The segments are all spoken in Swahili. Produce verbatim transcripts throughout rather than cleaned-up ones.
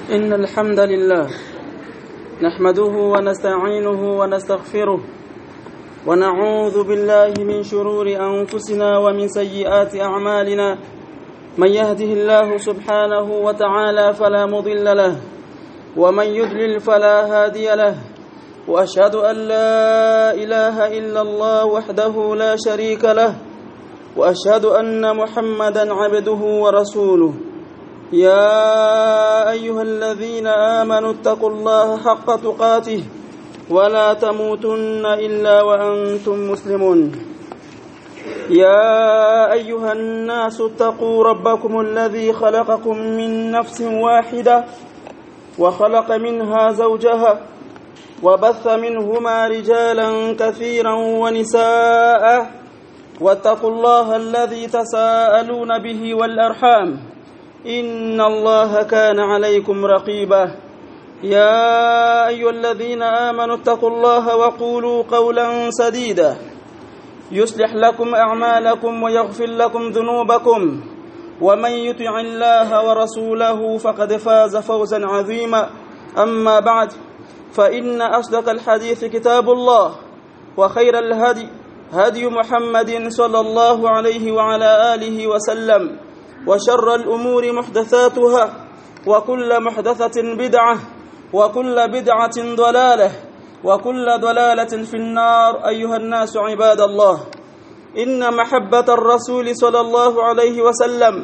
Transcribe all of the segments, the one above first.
إن الحمد لله نحمده ونستعينه ونستغفره ونعوذ بالله من شرور أنفسنا ومن سيئات أعمالنا من يهده الله سبحانه وتعالى فلا مضل له ومن يضلل فلا هادي له وأشهد أن لا إله إلا الله وحده لا شريك له وأشهد أن محمدا عبده ورسوله يا أيها الذين آمنوا اتقوا الله حق تقاته ولا تموتن إلا وأنتم مسلمون يا أيها الناس اتقوا ربكم الذي خلقكم من نفس واحدة وخلق منها زوجها وبث منهما رجالا كثيرا ونساء واتقوا الله الذي تساءلون به والأرحام إن الله كان عليكم رقيبا يا أيها الذين آمنوا اتقوا الله وقولوا قولا سديدا يصلح لكم أعمالكم ويغفر لكم ذنوبكم ومن يطع الله ورسوله فقد فاز فوزا عظيما أما بعد فإن أصدق الحديث كتاب الله وخير الهدي هدي محمد صلى الله عليه وعلى آله وسلم وشر الأمور محدثاتها وكل محدثة بدعة وكل بدعة ضلالة وكل ضلالة في النار أيها الناس عباد الله إن محبة الرسول صلى الله عليه وسلم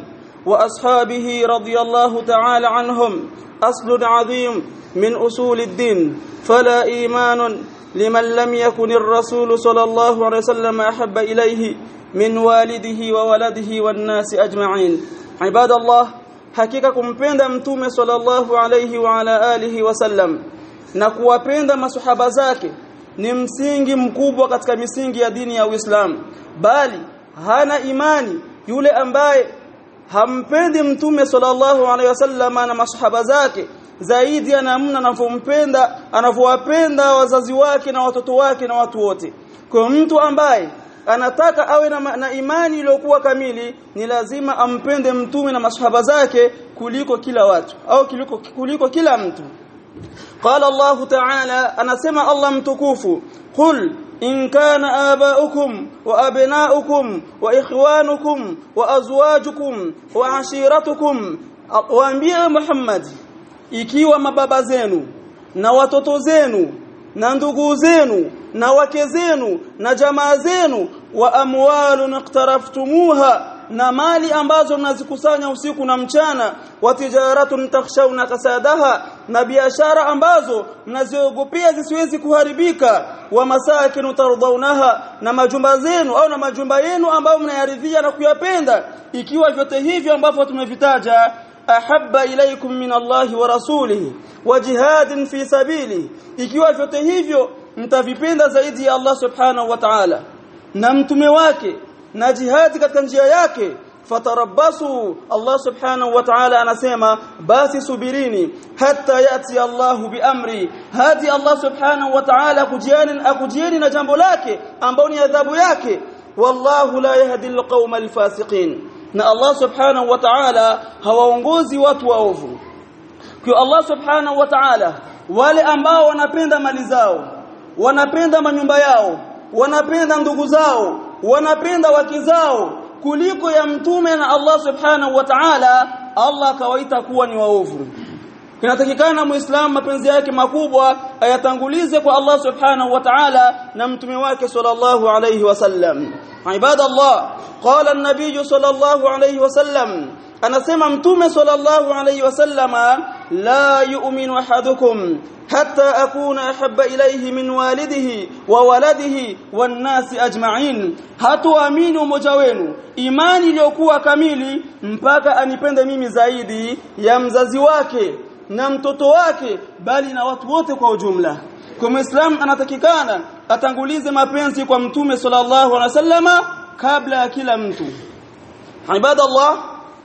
وأصحابه رضي الله تعالى عنهم أصل عظيم من أصول الدين فلا إيمان لمن لم يكن الرسول صلى الله عليه وسلم أحب إليه من والده وولده والناس أجمعين عباد الله hakika kumpenda mtume sallallahu alayhi wa ala alihi wasallam na kuwapenda maswahaba zake ni msingi mkubwa katika misingi ya dini ya Uislamu bali hana imani yule ambaye hampendi mtume sallallahu alayhi wasallam na maswahaba zake zaidi ya namna anavyompenda anavyowapenda wazazi wake na watoto wake na watu wote. Kwa mtu ambaye anataka awe na, na imani iliyokuwa kamili ni lazima ampende mtume na maswahaba zake kuliko kila watu au kuliko, kuliko kila mtu. Qala Allah Ta'ala, anasema Allah mtukufu, qul in kana abaukum wa abnaukum wa ikhwanukum wa azwajukum wa ashiratukum, waambie Muhammad, ikiwa mababa zenu na watoto zenu na ndugu zenu na wake zenu na jamaa zenu wa amwalun iqtaraftumuha, na mali ambazo mnazikusanya usiku na mchana, wa tijaratun takhshawna kasadaha, na biashara ambazo mnaziogopea zisiwezi kuharibika, wa masakin tardawnaha, na majumba zenu au na majumba yenu ambayo mnayaridhia na kuyapenda, ikiwa vyote hivyo ambavyo tumevitaja ahabba ilaykum min Allahi wa rasulihi wa jihadin fi sabili, ikiwa vyote hivyo mtavipenda zaidi ya Allah subhanahu wa ta'ala na mtume wake na jihadi katika njia yake, fatarabbasu, Allah subhanahu wa ta'ala anasema basi subirini hatta yati Allah biamri, hadi Allah subhanahu wa ta'ala kujiani akujieni na jambo lake ambao ni adhabu yake, wallahu la yahdi alqawma alfasiqin, na Allah subhanahu wa ta'ala hawaongozi watu waovu. Kwa Allah subhanahu wa ta'ala wale ambao wanapenda mali zao, wanapenda manyumba yao, wanapenda ndugu zao, wanapenda wake zao kuliko ya mtume na Allah subhanahu wa ta'ala, Allah kawaita kuwa ni waovu. Kinatakikana muislamu mapenzi yake makubwa ayatangulize kwa Allah subhanahu wa ta'ala na mtume wake sallallahu alayhi wasallam. Ibadallah, qala an-nabiy sallallahu alayhi wasallam, anasema mtume sallallahu alayhi wasallama, la yu'minu ahadukum hatta akuna ahabba ilayhi min walidihi wa waladihi wan nasi ajma'in, hatuamini mmoja wenu imani iliyokuwa kamili mpaka anipende mimi zaidi ya mzazi wake na mtoto wake bali na watu wote kwa ujumla. Kwa Muislam anatakikana atangulize mapenzi kwa mtume sallallahu alaihi wasallama kabla ya kila mtu. Ibadallah,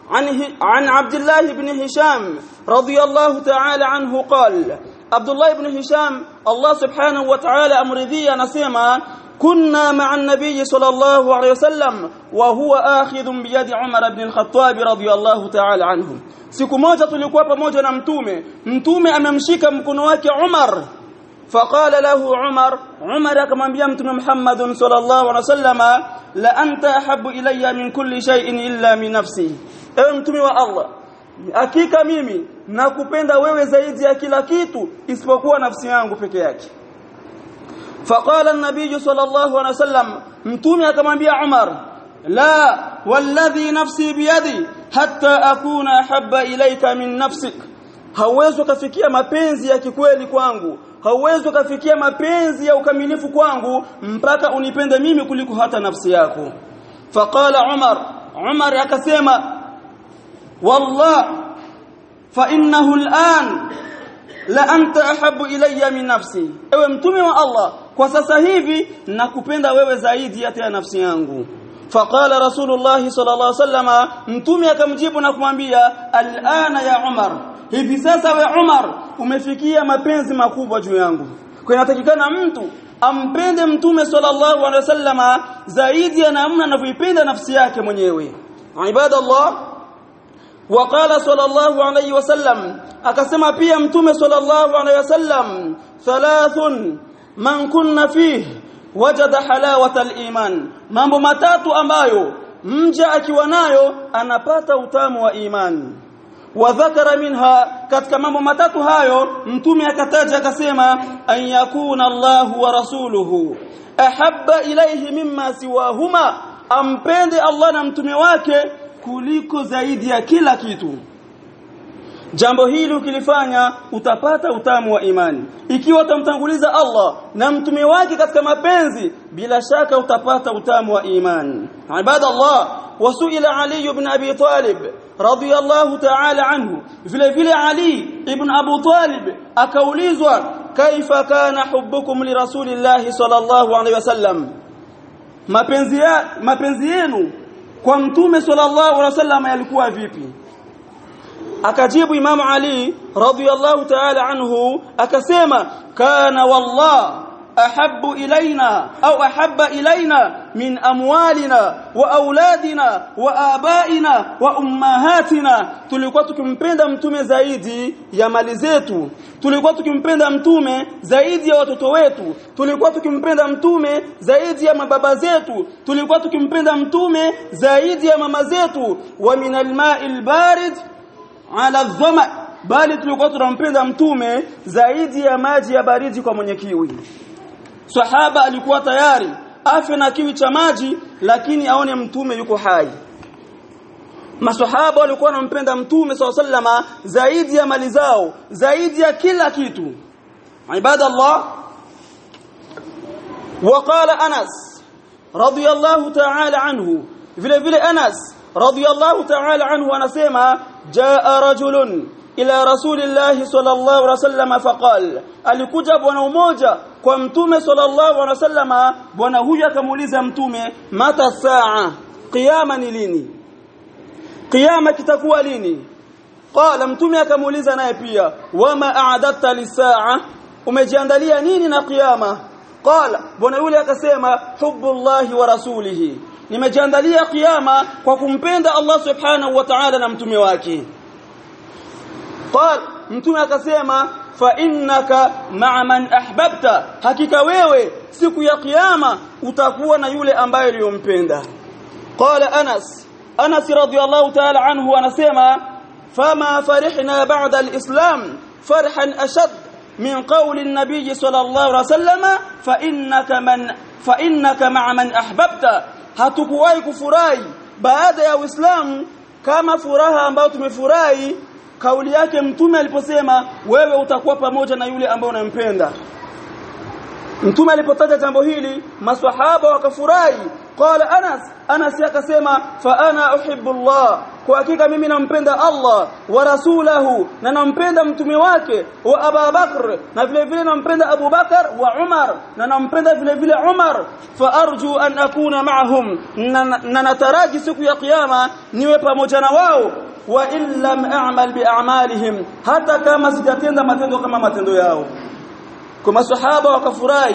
عن عبد الله بن هشام رضي الله تعالى عنه قال, Abdullah ibn Hisham Allah subhanahu wa ta'ala amridhia anasema, كنا مع النبي صلى الله عليه وسلم وهو آخذ بيد عمر بن الخطاب رضي الله تعالى عنه. siku moja tulikuwa pamoja na mtume, mtume amemshika mkono wake Umar. فقال له عمر, عمر akamwambia mtume Muhammad sallallahu alaihi wasallam, la anta ahabbu ilayya min kulli shay'in illa min nafsi. Ewe mtume wa Allah, hakika mimi nakupenda wewe zaidi ya kila kitu isipokuwa nafsi yangu peke yake. فقال النبي صلى الله عليه وسلم, mtume akamwambia Umar, la walladhi nafsi biyadi hatta akuna ahabba ilayka min nafsik. Hauwezi kufikia mapenzi ya kikweli kwangu, hauwezi kufikia mapenzi ya ukamilifu kwangu mpaka unipende mimi kuliko hata nafsi yako. Faqala Umar, Umar akasema, wallah fa innahu al'an la anta ahabbu ilayya min nafsi. Ewe mtume wa Allah, kwa sasa hivi nakupenda wewe zaidi hata ya nafsi yangu. Faqala Rasulullah sallallahu alaihi wasallam, mtume akamjibu na kumwambia, al'ana ya Umar, hivi sasa we Umar umefikia mapenzi makubwa juu yangu. Kwa inatakikana mtu ampende mtume sallallahu alaihi wasallam zaidi ya namna anavyoipenda nafsi yake mwenyewe. Ibadallah, وقال صلى الله عليه وسلم, akasema pia mtume sallallahu alaihi wasallam, thalathun man kunna fihi wajada halawata al-iman. Mambo matatu ambayo mja akiwa nayo anapata utamu wa imani. Wa dhakara minha, katika mambo matatu hayo mtume akataja akasema, an yakuna Allahu wa rasuluhu ahabba ilayhi mimma siwahuma, ampende Allah na mtume wake kuliko zaidi ya kila kitu. Jambo hili ukilifanya utapata utamu wa imani. Ikiwa utamtanguliza Allah na mtume wake katika mapenzi, bila shaka utapata utamu wa imani. Ibadallah, wasuila Ali ibn Abi Talib radiyallahu ta'ala anhu, vile vile Ali ibn Abu Talib akaulizwa, kaifa kana hubbukum li rasulillahi sallallahu alaihi wasallam, mapenzi ya mapenzi yenu kwa mtume sallallahu alaihi wasallam yalikuwa vipi? Akajibu Imam Ali radhiyallahu ta'ala anhu akasema, kana wallah ahabbu ilaina au ahabba ilaina min amwalina wa auladina wa abaina wa ummahatina. Tulikuwa tukimpenda mtume zaidi ya mali zetu, tulikuwa tukimpenda mtume zaidi ya watoto wetu, tulikuwa tukimpenda mtume zaidi ya mababa zetu, tulikuwa tukimpenda mtume zaidi ya mama zetu. Wa min alma'il barid ala dhama, bali tulikuwa tunampenda mtume zaidi ya maji ya baridi kwa mwenye kiwi. Sahaba alikuwa tayari afe na kiwi cha maji lakini aone mtume yuko hai. Masahaba walikuwa wanampenda mtume sallallahu alaihi wasallam zaidi ya mali zao, zaidi ya kila kitu. Ibadallah, waqala Anas radiyallahu ta'ala anhu, vile vile Anas radiyallahu ta'ala anhu anasema, jaa rajulun ila rasulillahi sallallahu alaihi wasallam faqal, alikuja bwana mmoja kwa mtume sallallahu alaihi wasallam. Bwana huyu akamuuliza mtume, mata saa, qiyama ni lini? Qiyama kitakuwa lini? Qala, mtume akamuuliza naye pia, wama a'adatta lisaa, umejiandalia nini na qiyama? Qala, bwana yule akasema, hubbullahi wa rasulihi, nimejiandalia qiyama kwa kumpenda Allah subhanahu wa ta'ala na mtume wake. Qala, mtume akasema, fa innaka ma'a man ahbabta, hakika wewe siku ya kiyama utakuwa na yule ambaye uliyompenda. Qala Anas, Anas radhiyallahu ta'ala anhu anasema, fama farihna ba'da al-islam farhan ashad min qawli an-nabiy sallallahu alayhi wasallam, fa innaka man fa innaka ma'a man ahbabta, hatukuwahi kufurahi baada ya Uislamu kama furaha ambayo tumefurahi kauli yake mtume aliposema, wewe utakuwa pamoja na yule ambaye unampenda. Mtume alipotaja jambo hili maswahaba wakafurahi. Qala Anas, Anas akasema, fa ana uhibbu Allah, kwa hakika mimi nampenda Allah, wa rasulahu, na nampenda mtume wake, wa Abu Bakr, na vile vile nampenda Abu Bakar, wa Umar, na nampenda vile vile Umar. Fa arju an akuna ma'ahum, na nataraji siku ya kiyama niwe pamoja na wao. Wa illam a'mal bi a'malihim, hata kama sijatenda matendo kama matendo yao. Kwa masahaba wakafurahi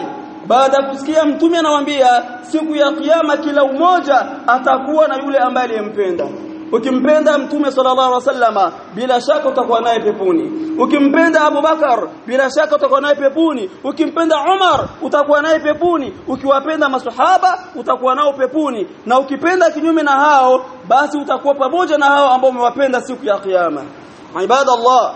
baada kusikia mtume anawaambia siku ya kiyama kila umoja atakuwa na yule ambaye aliyempenda. Ukimpenda mtume sallallahu alaihi wasallama bila shaka utakuwa naye peponi. Ukimpenda Abu Bakar bila shaka utakuwa naye peponi. Ukimpenda Umar utakuwa naye peponi. Ukiwapenda maswahaba utakuwa nao peponi. Na ukipenda kinyume na hao basi utakuwa pamoja na hao ambao umewapenda siku ya kiyama. Ibadallah.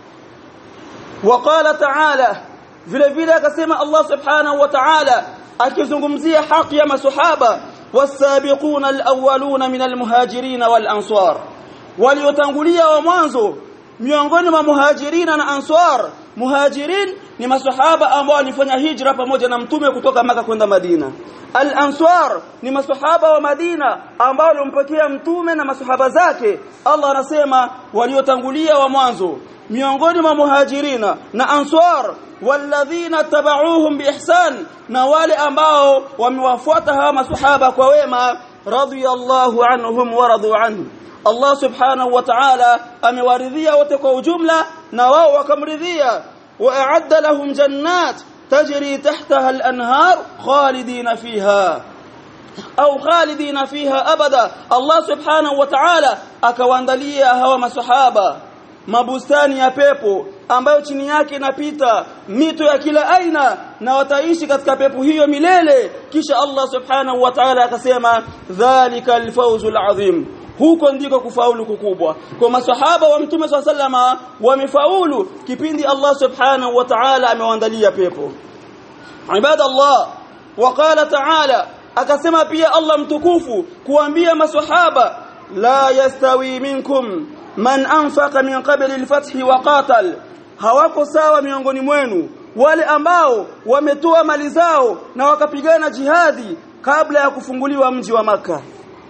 Waqala ta'ala, vile vile akasema Allah subhanahu wa ta'ala akizungumzia haki ya maswahaba, والسابقون الأولون من المهاجرين والأنصار, waliotangulia wa mwanzo miongoni mwa muhajirina na ansar. Muhajirin ni maswahaba ambao walifanya hijra pamoja na mtume kutoka Maka kwenda Madina. Al-Ansar ni maswahaba wa Madina ambao walimpokea mtume na maswahaba zake. Allah anasema waliotangulia wa mwanzo miongoni mwa muhajirina na ansar, walladhina tabauhum biihsan, na wale ambao wamewafuata hawa maswahaba kwa wema, radiyallahu anhum wa radu anhu. Allah subhanahu wa ta'ala amewaridhia wote kwa ujumla na wao wakamridhia. Wa a'adda lahum jannat tajri tahtaha al-anhar khalidina fiha au khalidina fiha abada. Allah subhanahu wa ta'ala akawaandalia hawa maswahaba mabustani ya pepo ambayo chini yake inapita mito ya kila aina na wataishi katika pepo hiyo milele. Kisha Allah subhanahu wa ta'ala akasema dhalika al-fawzul azim, huko ndiko kufaulu kukubwa. Kwa maswahaba wa mtume swalla sallama wamefaulu kipindi Allah subhanahu wa ta'ala amewaandalia pepo. Ibadallah. Waqala ta'ala, akasema pia Allah mtukufu kuambia maswahaba la yastawi minkum man anfaqa min qabli al-fath wa qatal, hawako sawa miongoni mwenu wale ambao wametoa mali zao na wakapigana jihadi kabla ya kufunguliwa mji wa Makkah.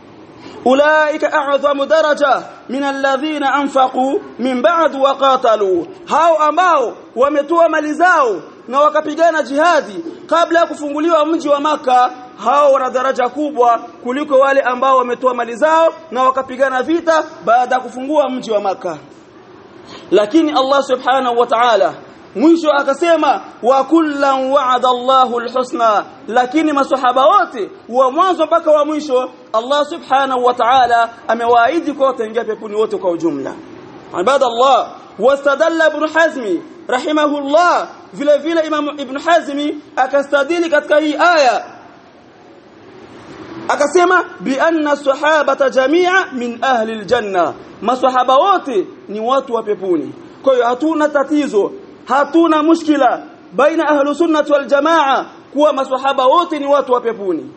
Ulaika a'zamu daraja min alladhina anfaqu min ba'd wa qatalu, hao ambao wametoa mali zao na wakapigana jihadi kabla ya kufunguliwa mji wa Makkah, hao wana daraja kubwa kuliko wale ambao wametoa mali zao na wakapigana vita baada ya kufungua mji wa Makkah. Lakini Allah subhanahu wa ta'ala mwisho akasema wa kullan wa'ada Allahu al-husna, lakini maswahaba wote wa mwanzo mpaka wa mwisho Allah subhanahu wa ta'ala amewaahidi kwa wataingia peponi wote kwa ujumla. Ibadallah. Wastadalla Ibn Hazmi rahimahullah, vile vile Imam Ibn Hazmi akastadili katika hii aya akasema bi anna sahabata jami'a min ahli aljanna, maswahaba wote ni watu wa peponi. Kwa hiyo hatuna tatizo, hatuna mushkila baina ahlu sunnah wal jamaa kuwa maswahaba wote ni watu wa peponi.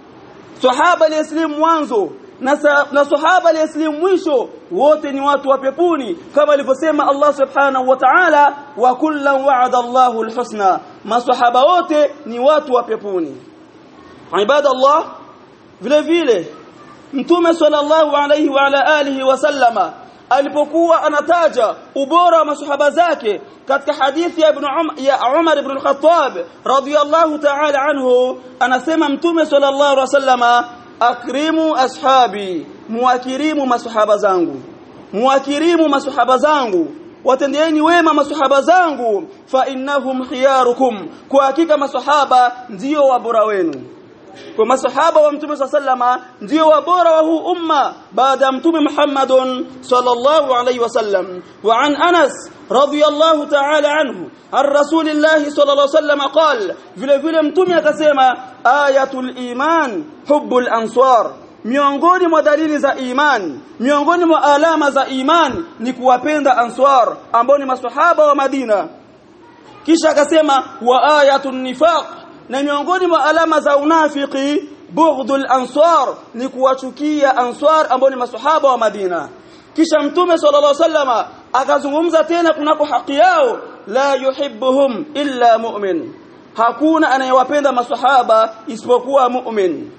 Sahaba aliyeslimu mwanzo na na sahaba aliyeslimu mwisho wote ni watu wa peponi, kama alivyosema Allah subhanahu wa ta'ala wa kullan wa'ada Allahu al-husna, maswahaba wote ni watu wa peponi. Ibadallah. Vile vile Mtume sallallahu alayhi wa ala alihi wasallama alipokuwa anataja ubora wa maswahaba zake katika hadithi ya ibn um, ya Umar ibn al-Khattab radiyallahu ta'ala anhu, anasema Mtume sallallahu alayhi wasallama akrimu ashabi, muakirimu maswahaba zangu, muakirimu maswahaba zangu, watendeeni wema maswahaba zangu, fa innahum khiyarukum, kwa hakika maswahaba ndio wabora wenu. Kwa masahaba wa Mtume sallama ndio wabora wa huu umma baada ya Mtume Muhammadun sallallahu alayhi wasallam. Wa an Anas radiyallahu ta'ala anhu ar rasulillahi sallallahu alayhi wasallam qala, vile vile Mtume akasema ayatul iman hubbul ansar, miongoni mwa dalili za iman, miongoni mwa alama za iman ni kuwapenda ansar ambao ni maswahaba wa Madina. Kisha akasema wa ayatun nifaq, na miongoni mwa alama za unafiki bughdul ansar, ni kuwachukia ansar ambao ni maswahaba wa Madina. Kisha Mtume sallallahu alaihi wasallam akazungumza tena kunako haki yao, la yuhibbuhum illa mu'min, hakuna anayewapenda maswahaba isipokuwa mu'min.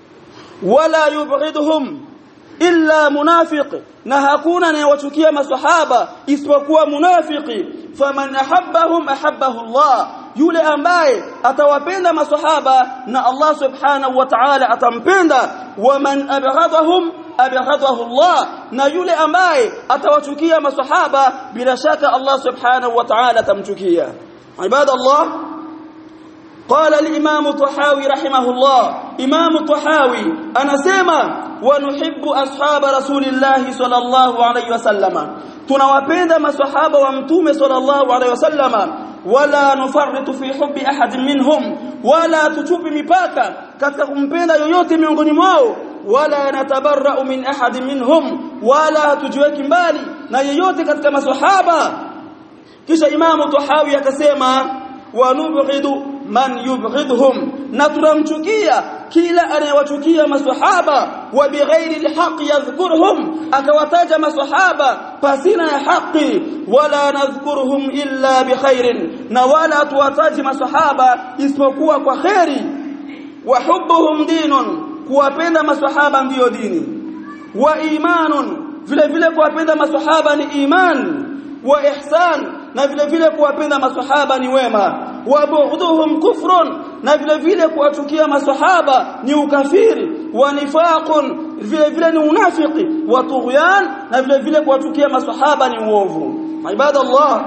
Wala yubghiduhum illa munafiq, na hakuna anayewachukia maswahaba isipokuwa munafiki. Faman ahabbahum ahabbahu Allah, yule ambaye atawapenda maswahaba na Allah subhanahu wa ta'ala atampenda. Waman abghadahum abghadahu Allah, na yule ambaye atawachukia maswahaba bila shaka Allah subhanahu wa ta'ala atamchukia. Ibadallah. قال الإمام طحاوي رحمه الله إمام طحاوي أنا سيما ونحب أصحاب رسول الله صلى الله عليه وسلم tunawapenda maswahaba wa mtume sallallahu alayhi wasallam wala nufarritu fi hubbi ahad minhum wala tuchupi mipaka katika kumpenda yoyote miongoni mwao wala natabarra'u min ahad minhum wala tujiweki mbali na yoyote katika maswahaba. Kisha Imamu Tahawi akasema wa nubghidu man yubghidhum, na tunamchukia kila anayewachukia maswahaba wa bighairi alhaq yadhkuruhum, akawataja maswahaba pasina ya haki, wala nadhkuruhum illa bikhairin, na wala tuwataji maswahaba isipokuwa kwa khairi. Wa hubbuhum dinun, kuwapenda maswahaba ndiyo dini. Wa imanun, vile vile kuwapenda maswahaba ni iman. Wa ihsan, na vile vile kuwapenda maswahaba ni wema. Wa bughdhuhum kufrun, na vile vile kuwachukia maswahaba ni ukafiri. Wa nifaqun, vile vile ni unafiki. Wa tughyan, na vile vile kuwachukia maswahaba ni uovu. Ibadallah,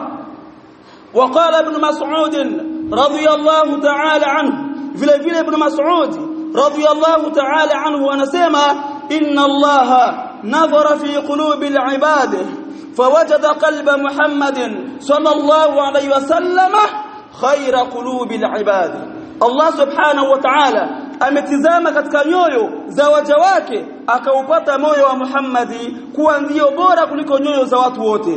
وقال ابن مسعود رضي الله تعالى عنه, vile vile ibn Mas'ud رضي الله تعالى عنه anasema إن الله نظر في قلوب العباد فوجد قلب محمد صلى الله عليه وسلم خير قلوب العباد. Allah subhanahu wa ta'ala ametizama katika nyoyo za waja wake akaupata moyo wa Muhammadi kuwa ndio bora kuliko nyoyo za watu wote.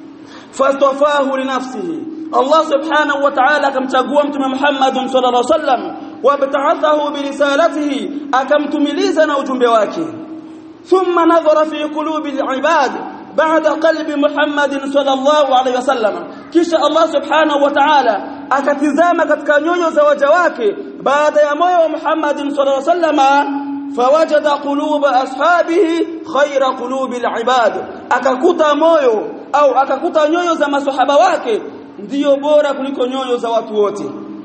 Fastafahu li nafsihi, Allah subhanahu wa ta'ala akamchagua mtume Muhammad sallallahu alaihi wasallam wabta'athahu bi risalatihi, akamtumiliza na ujumbe wake. Thumma nadhara fi qulubi al-ibad ba'da qalbi Muhammad sallallahu alaihi wasallam, kisha Allah subhanahu wa ta'ala akatizama katika nyoyo za waja wake baada ya moyo wa Muhammad sallallahu alaihi wasallam, fawajada quluba ashabihi khayra qulubi al-ibad, akakuta moyo au akakuta nyoyo za maswahaba wake ndio bora kuliko nyoyo za watu wote.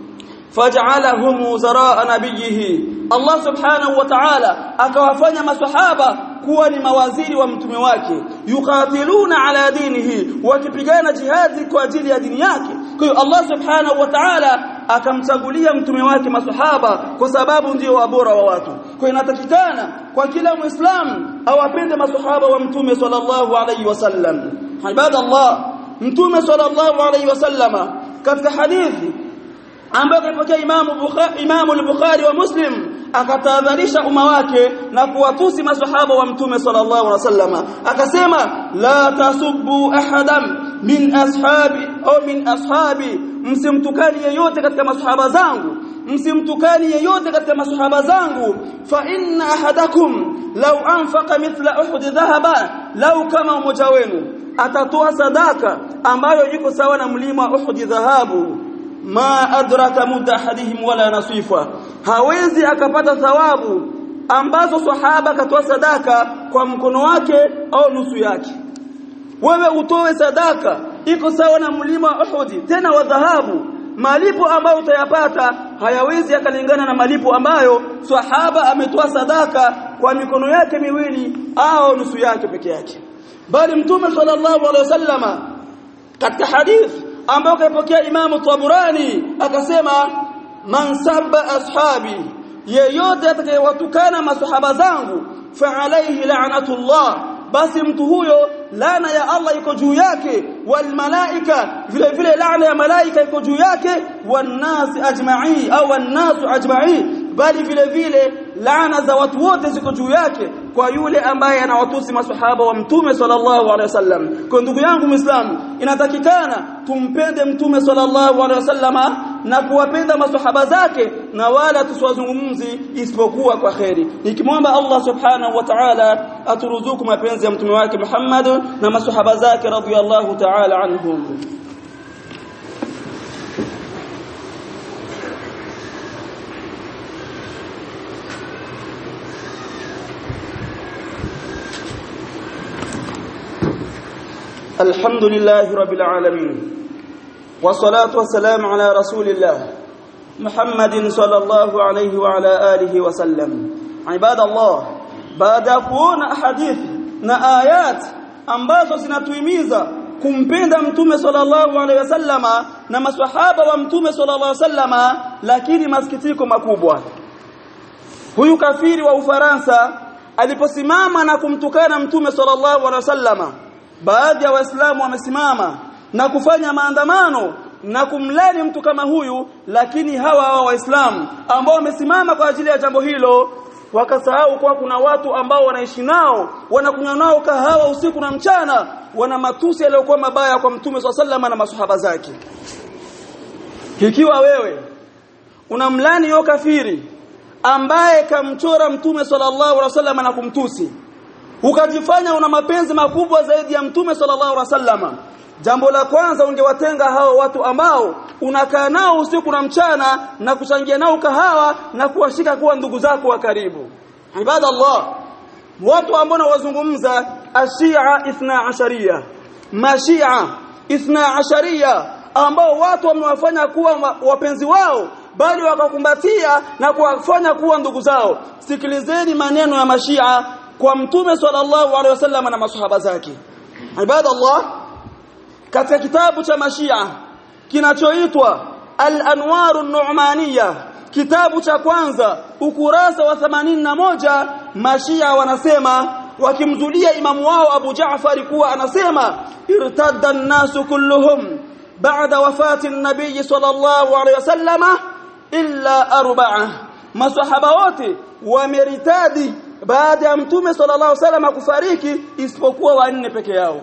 Faj'alahum wuzara nabiyhi, Allah subhanahu wa ta'ala akawafanya maswahaba kuwa ni mawaziri wa mtume wake, yuqatiluna ala dinihi, wakipigana jihadi kwa ajili ya dini yake. Kwa hiyo Allah subhanahu wa ta'ala akamchagulia mtume wake maswahaba kwa sababu ndio wabora wa watu. Kwa hiyo inatakikana kwa kila muislamu awapende maswahaba wa mtume sallallahu alayhi wasallam. Ibadallah, mtume sallallahu alayhi wasallama katika hadithi ambayo ilipokea Imam Bukhari Imam al-Bukhari wa Muslim akatahadharisha umma wake na kuwatusi maswahaba wa mtume sallallahu alaihi wasallama, akasema la tasubbu ahadan min ashabi au min ashabi, msimtukani yeyote katika maswahaba zangu, msimtukani yeyote katika maswahaba zangu. Fa inna ahadakum law anfaqa mithla uhud dhahaba, law kama mmoja wenu atatoa sadaka ambayo iko sawa na mlima wa Uhud dhahabu, ma adraka mudda ahadihim wala nasifa, hawezi akapata thawabu ambazo sahaba katoa sadaka kwa mkono wake au nusu yake. Wewe utoe sadaka iko sawa na mlima wa Uhud tena wa dhahabu, malipo ambayo utayapata hayawezi yakalingana na malipo ambayo sahaba ametoa sadaka kwa mikono yake miwili au nusu yake peke yake. Bali mtume sallallahu alaihi wasallama katika hadithi ambayo kaipokea Imam Tabarani akasema man sabba ashabi, yeyote atakayewatukana masahaba zangu fa alayhi la'natullah, basi mtu huyo laana ya Allah iko juu yake, wal malaika, vile vile laana ya malaika iko juu yake, wan nas ajma'i au wan nas ajma'i, bali vile vile laana za watu wote ziko juu yake kwa yule ambaye anawatusi maswahaba wa mtume sallallahu alaihi wasallam. Kwa ndugu yangu Muislamu, inatakikana tumpende mtume sallallahu alaihi wasallama na kuwapenda maswahaba zake, na wala tusiwazungumzi isipokuwa kwa khairi, nikimwomba Allah subhanahu wa ta'ala aturuzuku mapenzi ya mtume wake Muhammad na maswahaba zake radhiyallahu ta'ala anhum. الحمد لله رب العالمين والصلاة والسلام على رسول الله محمد صلى الله عليه وعلى آله وسلم. عباد الله, baada ya kuona ahadithi na ayat ambazo zinatuhimiza kumpenda mtume sallallahu alaihi wasallama na maswahaba wa mtume sallallahu alaihi wasallama, lakini masikitiko makubwa, huyu kafiri wa Ufaransa aliposimama na kumtukana mtume sallallahu alaihi wasallama, baadhi ya waislamu wamesimama na kufanya maandamano na kumlani mtu kama huyu, lakini hawa hawa waislamu ambao wamesimama kwa ajili ya jambo hilo wakasahau kwa kuna watu ambao wanaishi nao, wanakunywa nao kahawa usiku na mchana, wana matusi yaliyokuwa mabaya kwa mtume sallallahu alaihi wasallam na maswahaba zake. Ikiwa wewe unamlani yo kafiri ambaye kamchora mtume sallallahu alaihi wasallam na kumtusi, ukajifanya una mapenzi makubwa zaidi ya mtume sallallahu alaihi wasallam, jambo la kwanza ungewatenga hao watu ambao unakaa nao usiku na mchana na kuchangia nao kahawa na kuwashika kuwa ndugu zako wa karibu. Ibadallah, watu ambao wazungumza ashia ithna ashariya, mashia ithna ashariya, ambao watu wamewafanya kuwa wapenzi wao bali wakakumbatia na kuwafanya kuwa ndugu zao. Sikilizeni maneno ya mashia kwa mtume sallallahu alaihi wasallam na maswahaba zake. Ibadallah, katika kitabu cha mashia kinachoitwa Al-Anwar an-Nu'maniyya, kitabu cha kwanza ukurasa wa themanini na moja, mashia wanasema wakimzulia imamu wao Abu Jaafar kuwa anasema irtadda an-nasu kulluhum ba'da wafati an-nabiy sallallahu alayhi wasallam illa arba'a, masahaba wote wameritadi baada ya mtume sallallahu alayhi wasallam kufariki isipokuwa wanne peke yao.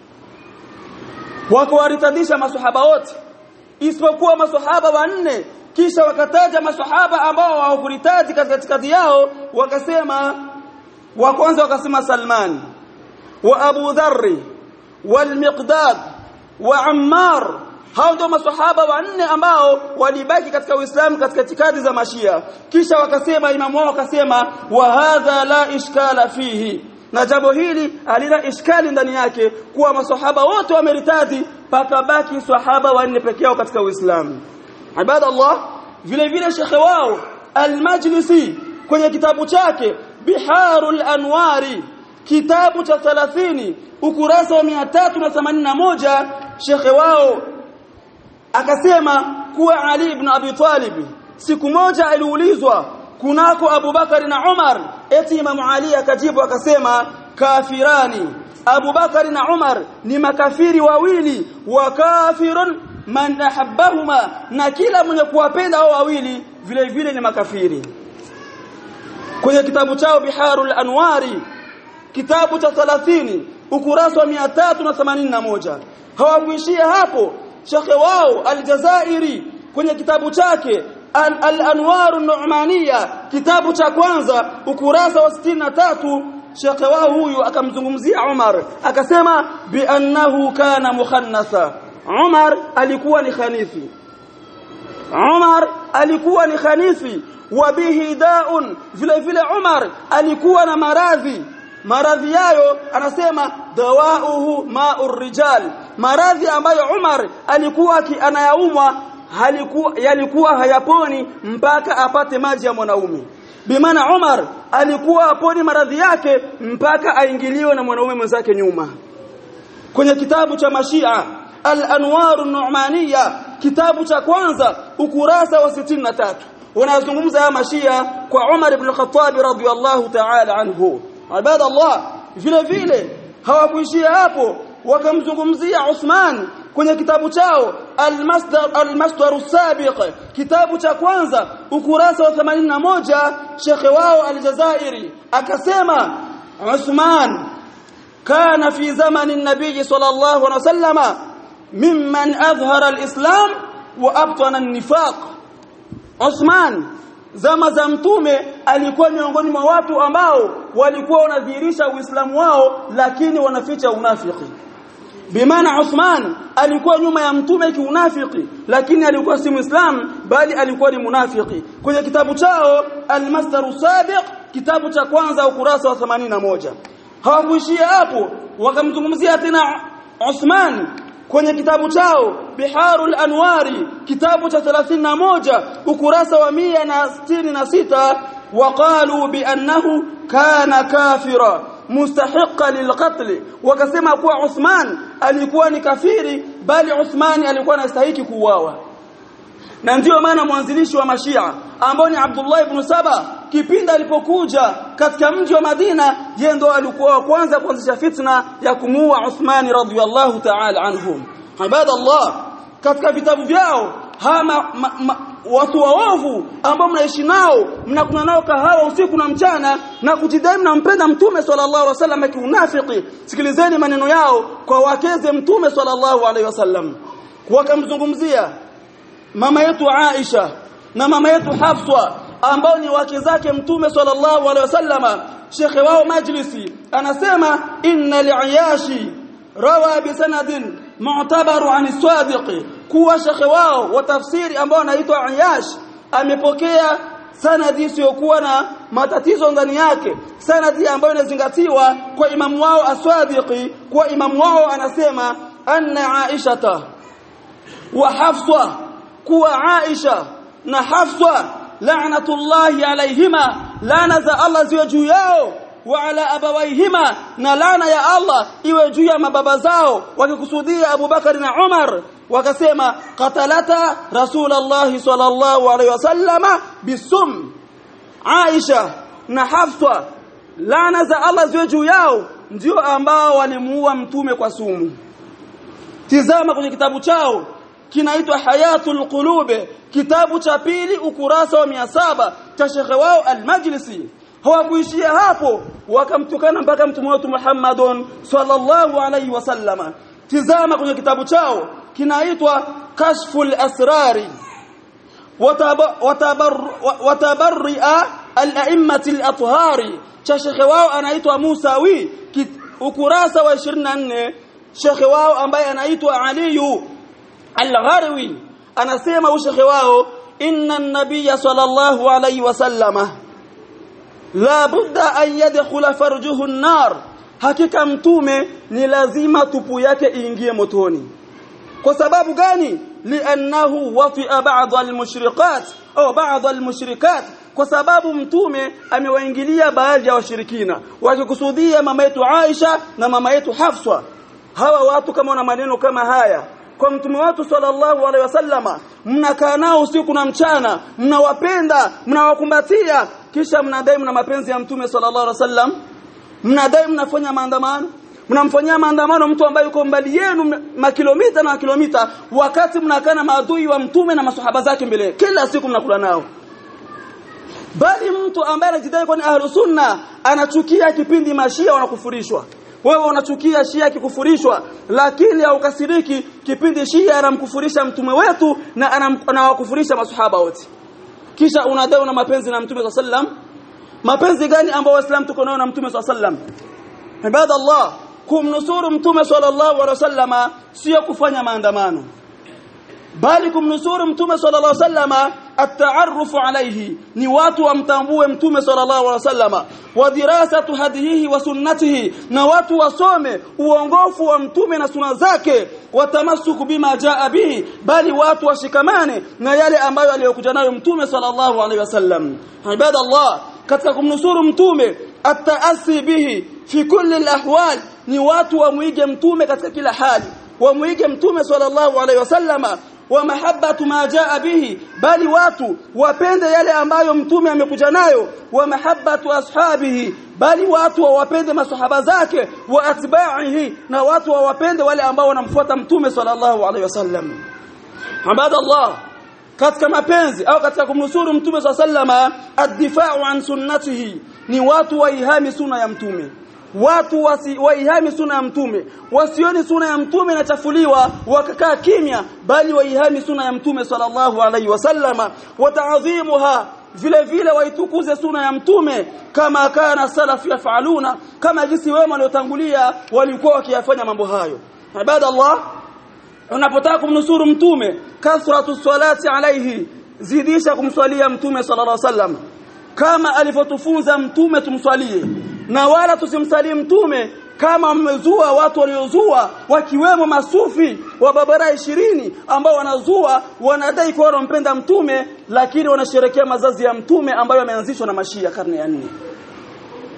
Wako waritadisha masahaba wote isipokuwa masahaba wanne, kisha wakataja masahaba ambao hawakuritadi katikati yao, wakasema wa kwanza wakasema Salman wa Abu Dharr wal Miqdad wa Ammar. Hao ndio masahaba wanne ambao walibaki katika Uislamu katika itikadi za mashia. Kisha wakasema imamu wao wakasema wa hadha la ishkala fihi, na jambo hili halina ishkali ndani yake kuwa masahaba wote wameritadi paka baki sahaba wanne pekee yao katika Uislamu. Ibadallah, vile vile shekhe wao Al-Majlisi kwenye kitabu chake Biharul Anwari, kitabu cha thelathini ukurasa wa mia tatu na themanini na moja, shekhe wao akasema kuwa Ali ibn Abi Talib siku moja aliulizwa kunako Abu Bakari na Umar, eti Imam Ali akajibu akasema kafirani, Abu Bakari na Umar ni makafiri wawili, wa kafirun man ahabbahuma, na kila mwenye kuwapenda hao wawili vile vile ni makafiri. Kwenye kitabu chao Biharul Anwari, kitabu cha thelathini ukurasa wa mia tatu na themanini na moja, hawakuishia hapo. Shekhe wao Al-Jazairi kwenye kitabu chake Al-Anwar an-Nu'maniyya, kitabu cha kwanza ukurasa wa sitini na tatu, shekhe wao huyu akamzungumzia Umar akasema bi annahu kana mukhannatha, Umar alikuwa ni khanifi, Umar alikuwa ni khanifi, wa bihi daun, vile vile Umar alikuwa na maradhi, maradhi yayo anasema dawauhu ma'ur rijal, maradhi ambayo Umar alikuwa anayaumwa halikuwa yalikuwa hayaponi mpaka apate maji ya mwanaume. Bimaana Umar alikuwa aponi maradhi yake mpaka aingiliwe na mwanaume mwenzake nyuma. Kwenye kitabu cha mashia Al-Anwar an-Nu'maniyya, kitabu cha kwanza ukurasa wa sitini na tatu, wanazungumza ya mashia kwa Umar ibn al-Khattab radhiyallahu ta'ala anhu. Ibadallah, vile vile hawakuishia hapo, wakamzungumzia Uthman kwenye kitabu chao Al-Masdar Al-Masdar as-Sabiq, kitabu cha kwanza ukurasa wa themanini na moja, shekhe wao Al-Jazairi akasema Uthman kana fi zamani an-nabiy sallallahu alaihi wasallam mimman adhhara al-islam wa abtana an-nifaq. Uthman zama za mtume alikuwa miongoni mwa watu ambao walikuwa wanadhihirisha Uislamu wao lakini wanaficha unafiki. Bimaana Uthman alikuwa nyuma ya mtume kiunafiki, lakini alikuwa si Muislam bali alikuwa ni munafiki. Kwenye kitabu chao Al-Masdar as-Sabiq, kitabu cha kwanza ukurasa wa themanini na moja. Hawakuishia hapo, wakamzungumzia tena Uthman kwenye kitabu chao Biharul Anwari, kitabu cha thelathini na moja ukurasa wa mia na sitini na sita, waqalu bi annahu kana kafira mustahiqa lilqatl wakasema kuwa Uthman alikuwa ni kafiri bali Uthman alikuwa anastahili kuuawa. Na ndio maana mwanzilishi wa Mashia ambao ni Abdullah ibn Saba kipinda alipokuja katika mji wa Madina yeye ndo alikuwa wa kwanza kuanzisha fitna ya kumuua Uthman radhiyallahu ta'ala anhum. Ibadallah, katika vitabu vyao hama ma, ma, watu waovu ambao mnaishi nao mnakuna nao kahawa usiku na mchana na kujidai mnampenda mtume sallallahu alaihi wasallam kiunafiki, sikilizeni maneno yao kwa wakeze mtume sallallahu alaihi wasallam. Wakamzungumzia mama yetu Aisha na mama yetu Hafsa ambao ni wake zake mtume sallallahu alaihi wasallama. Shekhe wao Majlisi anasema inna li'ayashi rawa bi sanadin mu'tabaru an as-sadiq, kuwa shekhe wao wa tafsiri ambao anaitwa Ayash amepokea sanadi isiyokuwa na matatizo ndani yake, sanadi ambayo inazingatiwa kwa imamu wao as-Sadiqi. Kwa imamu wao anasema anna Aishata wa Hafsa, kuwa Aisha na Hafsa la'natullahi alayhima, laana za Allah ziwe juu yao, wa ala abawaihima, na laana ya Allah iwe juu ya mababa zao, wakikusudia Abu Bakar na Umar. Wakasema qatalata Rasulullah sallallahu alayhi wasallama bisum. Aisha na Hafsa laana za Allah ziwe juu yao ndio ambao walimuua mtume kwa sumu. Tizama kwenye kitabu chao kinaitwa Hayatul Qulub, kitabu cha pili ukurasa wa mia saba cha shekhe wao Al-Majlisi. Hawakuishia hapo, wakamtukana mpaka mtume wetu Muhammadun sallallahu alayhi wasallama. Tizama kwenye kitabu chao kinaitwa Kashful Asrari watabarria al-a'immati al-athhari cha shekhe wao anaitwa Musawi, ukurasa wa ishirini na nne. Shekhe wao ambaye anaitwa Aliyu Al-Gharwi anasema ushekhe wao inna an-nabiy sallallahu alayhi wasallama la budda an yadkhula farjuhu an-nar, hakika mtume ni lazima tupu yake iingie motoni. Kwa sababu gani? Li'annahu wafi'a ba'd al-mushrikat au ba'd al-mushrikat, kwa sababu mtume amewaingilia baadhi ya washirikina wakikusudia mama yetu Aisha na mama yetu Hafsa. Hawa watu kama wana maneno kama haya kwa mtume wetu sallallahu alaihi wasallama, mnakaa nao usiku na mchana, mnawapenda, mnawakumbatia, kisha mnadai mna mapenzi ya mtume sallallahu alaihi wasallam, mnadai mnafanya maandamano, mnamfanyia maandamano mtu ambaye yuko mbali yenu makilomita na kilomita, wakati mnakaa na maadui wa mtume na maswahaba zake mbele kila siku mnakula nao. Bali mtu ambaye anajidai kwa ni ahlus sunna anachukia kipindi mashia wanakufurishwa. Wewe unachukia Shia kikufurishwa, lakini haukasiriki kipindi Shia anamkufurisha mtume wetu na anawakufurisha maswahaba wote. Kisha unadai una mapenzi na mtume sallam. Mapenzi gani ambao waislamu tuko nao na mtume sallam? Ibadallah, kumnusuru mtume sallallahu alaihi wasallama sio kufanya maandamano, bali kumnusuru mtume sallallahu alaihi wasallama at-ta'arrufu alayhi, ni watu wamtambue mtume sallallahu alaihi wasallama, wa dirasatu hadihi wa sunnatihi, na watu wasome uongofu wa mtume na sunna zake, wa tamassuku bima jaa bihi, bali watu washikamane na yale ambayo aliyokuja nayo mtume sallallahu alaihi wasallam. Ibadallah, katika kumnusuru mtume at-ta'assi bihi fi kulli al-ahwal, ni watu wamuige mtume katika kila hali, wamuige mtume sallallahu alaihi wasallama, wa mahabbatu ma jaa bihi, bali watu wapende yale ambayo mtume amekuja nayo, wa mahabbatu ashabihi, bali watu wawapende masahaba zake, wa atba'ihi, na watu wawapende wale ambao wanamfuata mtume sallallahu alaihi wasallam. Ibadallah, katika mapenzi au katika kumnusuru mtume sallallahu ad-difa'u an sunnatihi, ni watu waihami sunna ya mtume. Watu wasi, waihami sunna ya mtume, wasioni sunna ya mtume inachafuliwa wakakaa kimya, bali waihami sunna ya mtume sallallahu alaihi wasallama, wataadhimuha, vile vile waitukuze sunna ya mtume kama kana salaf yafaluna, kama jinsi wema waliotangulia walikuwa wakiyafanya mambo hayo. Ibadallah, unapotaka kumnusuru mtume, kasratu salati alaihi, zidisha kumswalia mtume sallallahu alaihi wasallam kama alivyotufunza mtume tumswalie, na wala tusimsalie mtume kama mmezua watu waliozua, wakiwemo masufi wa babara ishirini ambao wanazua wanadai kwa wanampenda mtume, lakini wanasherehekea mazazi ya mtume ambayo yameanzishwa na mashia karne ya nne.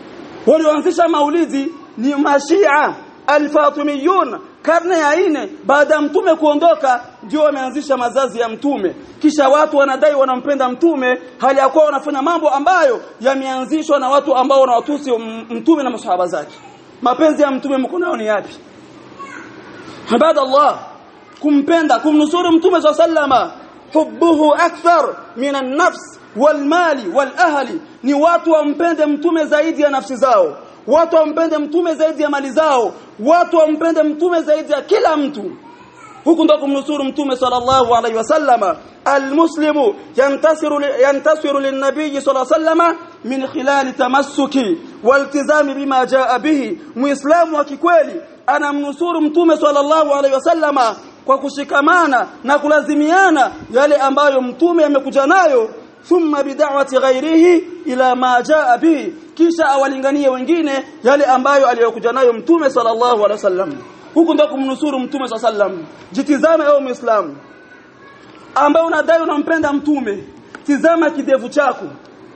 walioanzisha maulidi ni mashia al-Fatimiyun karne ya nne baada ya mtume kuondoka ndio wameanzisha mazazi ya mtume. Kisha watu wanadai wanampenda mtume hali ya kuwa wanafanya mambo ambayo yameanzishwa na watu ambao wanawatusi mtume na masahaba zake. Mapenzi ya mtume mko nao ni yapi? Ibadallah, kumpenda kumnusuru mtume sallama hubbuhu akthar min an-nafs wal mali wal ahli, ni watu wampende mtume zaidi ya nafsi zao, watu wampende mtume zaidi ya mali zao, watu wampende mtume zaidi ya kila mtu. Huku ndo kumnusuru mtume sallallahu alayhi wasallama. Almuslimu yantasiru yantasiru lin-nabiy sallallahu alayhi wasallama min khilal tamassuki waltizami bima jaa bihi. Muislamu wa kikweli anamnusuru mtume sallallahu alayhi wasallama kwa kushikamana na kulazimiana yale ambayo mtume amekuja nayo, thumma bid'awati ghairihi ila ma jaa bihi, kisha awalinganie wengine yale ambayo aliyokuja nayo mtume sallallahu alayhi wasallam. Huku ndo kumnusuru mtume sallallahu alayhi wasallam. Jitizame ewe Muislamu ambaye unadai unampenda mtume, tizama kidevu chako.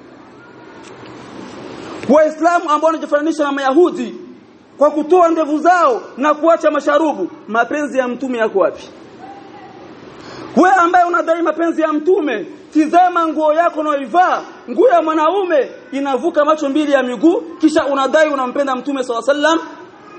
Waislamu ambao wanajifananisha na Mayahudi kwa kutoa ndevu zao na kuacha masharubu, mapenzi ya mtume yako wapi? Wewe ambaye unadai mapenzi ya mtume, tizama nguo yako unayoivaa. Nguo ya mwanaume inavuka macho mbili ya miguu, kisha unadai unampenda mtume sallallahu alayhi wasallam.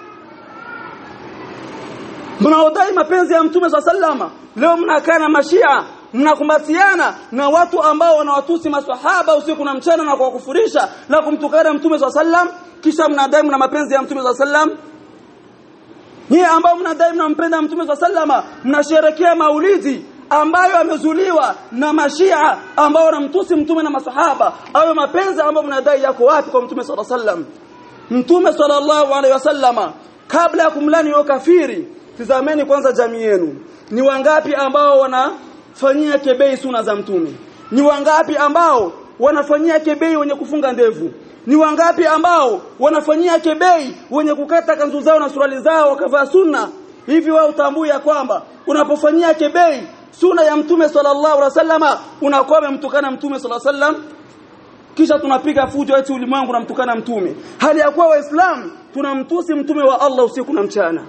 Mnaodai mapenzi ya mtume sallallahu alayhi wasallam leo mnakaa na mashia, mnakumbatiana na watu ambao wanawatusi maswahaba usiku na mchana na kuwakufurisha na kumtukana mtume sallallahu alayhi wasallam, kisha mnadai mna mapenzi ya mtume sallallahu alayhi wasallam. Ni ambao mnadai mnampenda mtume sallallahu alayhi wasallam, mnasherehekea maulidi ambayo yamezuliwa na mashia ambao wanamtusi mtume na masahaba. Hayo mapenzi ambayo mnadai yako wapi kwa mtume sallallahu alayhi wasallam? Mtume sallallahu alayhi wasallam kabla ya kumlani yo kafiri, tizameni kwanza jamii yenu. Ni wangapi ambao wanafanyia kebei suna za mtume? Ni wangapi ambao wanafanyia kebei wenye kufunga ndevu? Ni wangapi ambao wanafanyia kebei wenye kukata kanzu zao na suruali zao wakavaa sunna? Hivi wao utambui ya kwamba unapofanyia kebei sunna ya mtume sallallahu alaihi wasallama unakuwa umemtukana mtume sallallahu alaihi wasallam? Kisha tunapiga fujo eti ulimwengu unamtukana mtume, hali ya kuwa waislamu tunamtusi mtume wa Allah usiku na mchana.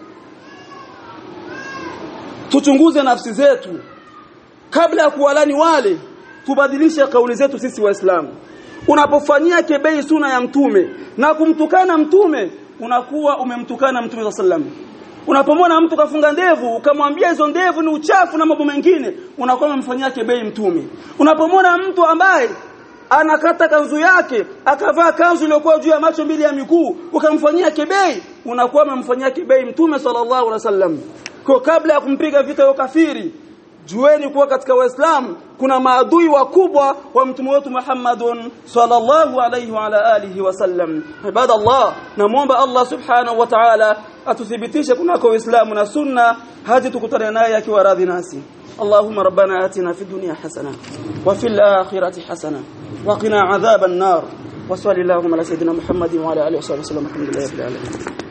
Tuchunguze nafsi zetu kabla ya kuwalani wale, tubadilishe kauli zetu sisi waislamu. Unapofanyia kebei sunna ya mtume na kumtukana mtume, unakuwa umemtukana mtume sallallahu alaihi wasallam. Unapomwona mtu kafunga ndevu ukamwambia hizo ndevu ni uchafu na mambo mengine, unakuwa umemfanyia kebei mtume. Unapomwona mtu ambaye anakata kanzu yake akavaa kanzu iliyokuwa juu ya macho mbili ya miguu ukamfanyia kebei, unakuwa umemfanyia kebei mtume sallallahu alaihi wasallam. Kwa kabla ya kumpiga vita ya kafiri, jueni kuwa katika waislamu kuna maadui wakubwa wa mtume wetu Muhammadun sallallahu alayhi wa ala alihi wasallam. Ibadallah, namuomba Allah subhanahu wa ta'ala atuthibitishe kunako uislamu na sunna hadi tukutane naye akiwa radhi nasi. Allahumma rabbana atina fid dunya hasana wa fil akhirati hasana wa qina adhaban nar. Wa sallallahu ala sayidina Muhammadin wa ala alihi wa sahbihi wasallam. Alhamdulillahi rabbil alamin.